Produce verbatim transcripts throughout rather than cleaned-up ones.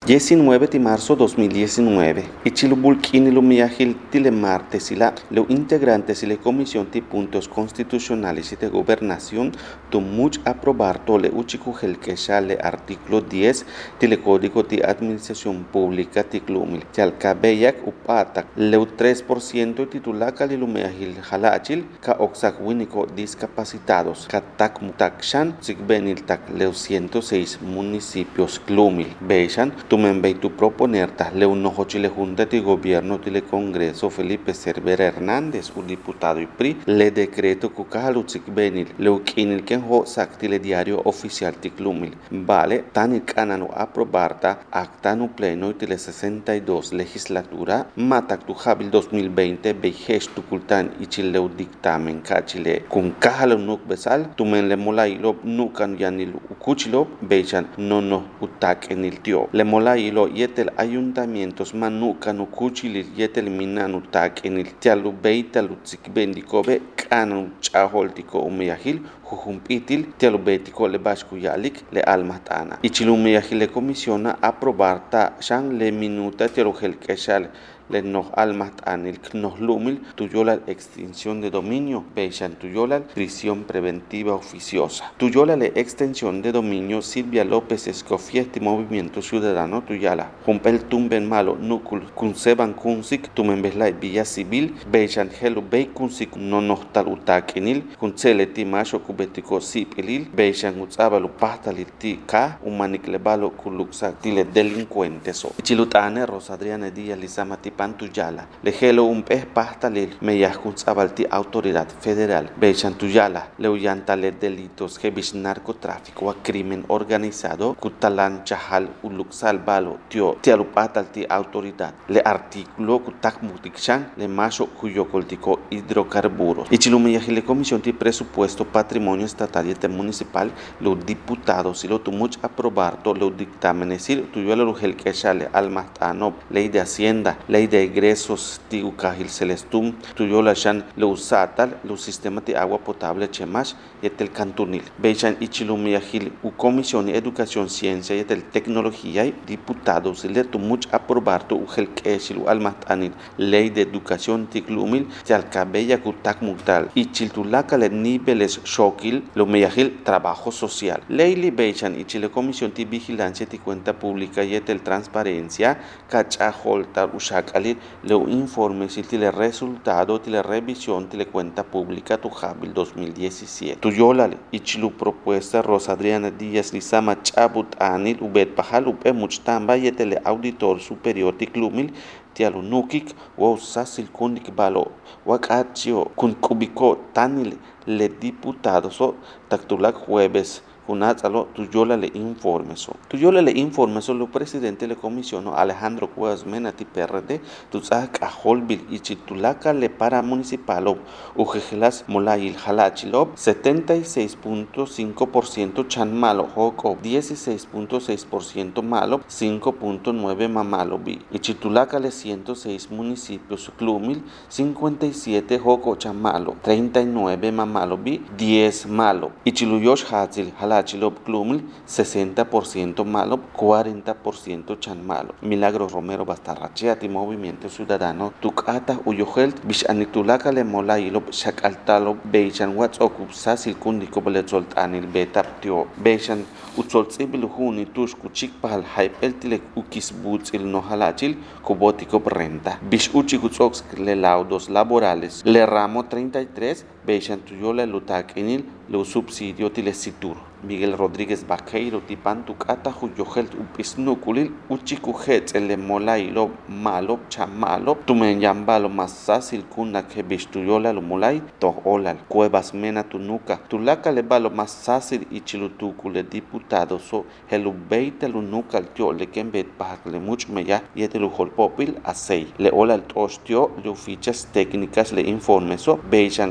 diecinueve de marzo de dos mil diecinueve. Ichilubulkin ilumiahil tile martes y la los integrantes y la comisión de puntos constitucionales y de gobernación tumuch aprobar tole uchikujel que le artículo diez del código de administración pública tiklumil. Yalkabeyak upatak leu tres por ciento titulaca ilumiahil halachil ka oxak winiko discapacitados katak mutakshan sigbenil tak leu ciento seis municipios klumil. Beishan tumenbei tu proponer tas leu nojo chile junta de gobierno tile congreso Felipe Cervera Hernández, un diputado y P R I, le decreto kukahalu sigbenil leu kinil ken ho saktile diario oficial tiklumil. Vale, tanil kanano aprobarta actanu pleno tile sesenta y dos legislatura matak tu habil dos mil veinte beihesh tu kultan ichileu dictamen kachile kun kahalu nuk besal tumen le molailo nukan yanil ukuchilo beichan no no utak enil tio le molailo yetel ayuntamientos manukan ukuchili yetel minan utak enil tialu beitalu tsikbendikobe kanu chaholtiko umyahil jujumpitil tialu beitiko le bashku yalik le almatana ichilumyahil le comisiona aprobar ta shan le minuta tialu helkeshal le nos almas anil nos lumil tuyola extinción de dominio beishan tuyola prisión preventiva oficiosa tuyola le extensión de dominio Silvia López Escofiesti Movimiento Ciudadano tuyala jumpel tumben malo núcul kunseban kunsik tumenbeslay villa civil beishan helu bei kunsik no nostal utakenil kunsele timasho kubetiko sipilil beishan utsabalu pastaliti ka umanik lebalo kuluksa tile delincuentes so chilutane Rosadriana Díaz Lizamati Pantuyala, lejelo un pez pastalil, meyascun sabalti autoridad federal, Bechantuyala, leuyantale delitos, hebish narcotráfico, a crimen organizado, kutalan chahal uluxal balo, tio, tialupatalti autoridad, le artículo kutak mutikshan, le macho cuyo coltico hidrocarburos. Y chilumiyajile comisión de presupuesto patrimonio estatal y municipal, los diputados y lo tumuch aprobar todos los dictámenes, y tuyuelo lugel que chale almastano, ley de hacienda, ley de egresos tiukahil celestum tuyola shan lo usatal los sistemas de agua potable chemash yetel cantunil beichan ichilumiahil u comisión de educación ciencia yetel tecnología y diputados le tumuch aprobar tu ugel keshilu almatanil ley de educación tiklumil yalkabeya kutak mutal ichiltulaka le niveles shokil lo meyahil trabajo social ley li beichan ichile comisión de vigilancia y cuenta pública yetel transparencia kachahol ushak alir leo informes y tile resultado tile revisión tile cuenta pública tu habil dos mil diecisiete tu yolale ichilu propuesta Rosadriana Díaz Lizama chabut anil ubet pahal ube muchtamba yetele auditor superior tiklumil tialu nukik wo sasil kunik balo wakachio kun kubiko tanil le diputado so taktulak jueves Kunatzalo, tuyola le informe so. Tuyola le informe so, lo presidente le comisionó Alejandro Cuevas Mena ti P R D, tuzak a Holbil y chitulaka le para municipalo, ujejelas molayil halachilob, setenta y seis punto cinco por ciento chan malo, joko, dieciséis punto seis por ciento malo, cinco punto nueve mamalo bi. Y chitulaka le ciento seis municipios, klumil, cincuenta y siete joko chan malo, treinta y nueve mamalo bi, diez malo. Y chiluyosh hatzil halachilob. Chilob Klumil, sesenta por ciento malo, cuarenta por ciento chan malo. Milagros Romero Bastarracheati Movimiento Ciudadano, Tukata Uyohelt, Bishanitulaka le mola ilob Shakaltalo, Beishan Wats Okup Sasil Kundiko Belezolт Anil Betaptio, Beishan Utzolzibil Huni Tushku Chikpahal Hype Eltilek Ukis Boots il Nohalachil, Kubotico Renta, Bish Uchikuzox le laudos laborales, le ramo treinta y tres, Beishan Tuyola Lutak Enil, lo subsidio tilesitur. Miguel Rodríguez Baqueiro tipantukata huyohelt upisnukulil uchikujet ele molay lo malo chamalo tumen yambalo masasil kuna que bistuyola lo molay to olal cuevas mena tunuka tulaka le balo masasil ichilutukule diputado so helubeite lunuka tio le kembet pakle much meya yetelu holpopil asei le olal tostio le fichas técnicas le informe so bejan le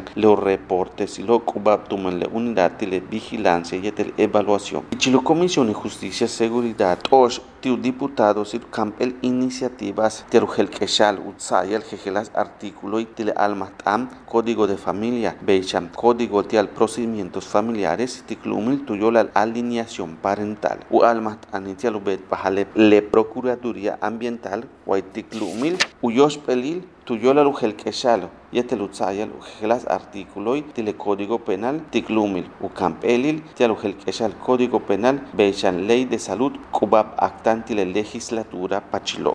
reportes y lo cubab tuman la unidad de vigilancia y de evaluación. Y la Comisión de Justicia y Seguridad, os tiu diputados y campel iniciativas de Rugel Quechal, Utsayal, Jejelas, artículo y de Almatam, Código de Familia, Becham, Código de Procedimientos Familiares, Ticlumil, tuyo la alineación parental. U Almatam, Itialubet, Bajale, le Procuraduría Ambiental, Huayticlumil, Uyos Pelil, tuyo la Rugel Quechal, y este Utsayal, Jejelas, artículo y de Código Penal, Ticlumil, U Campelil, Tialugel Quechal, Código Penal, Becham, Ley de Salud, Cubab, Actanti, la Legislatura, Pachilo.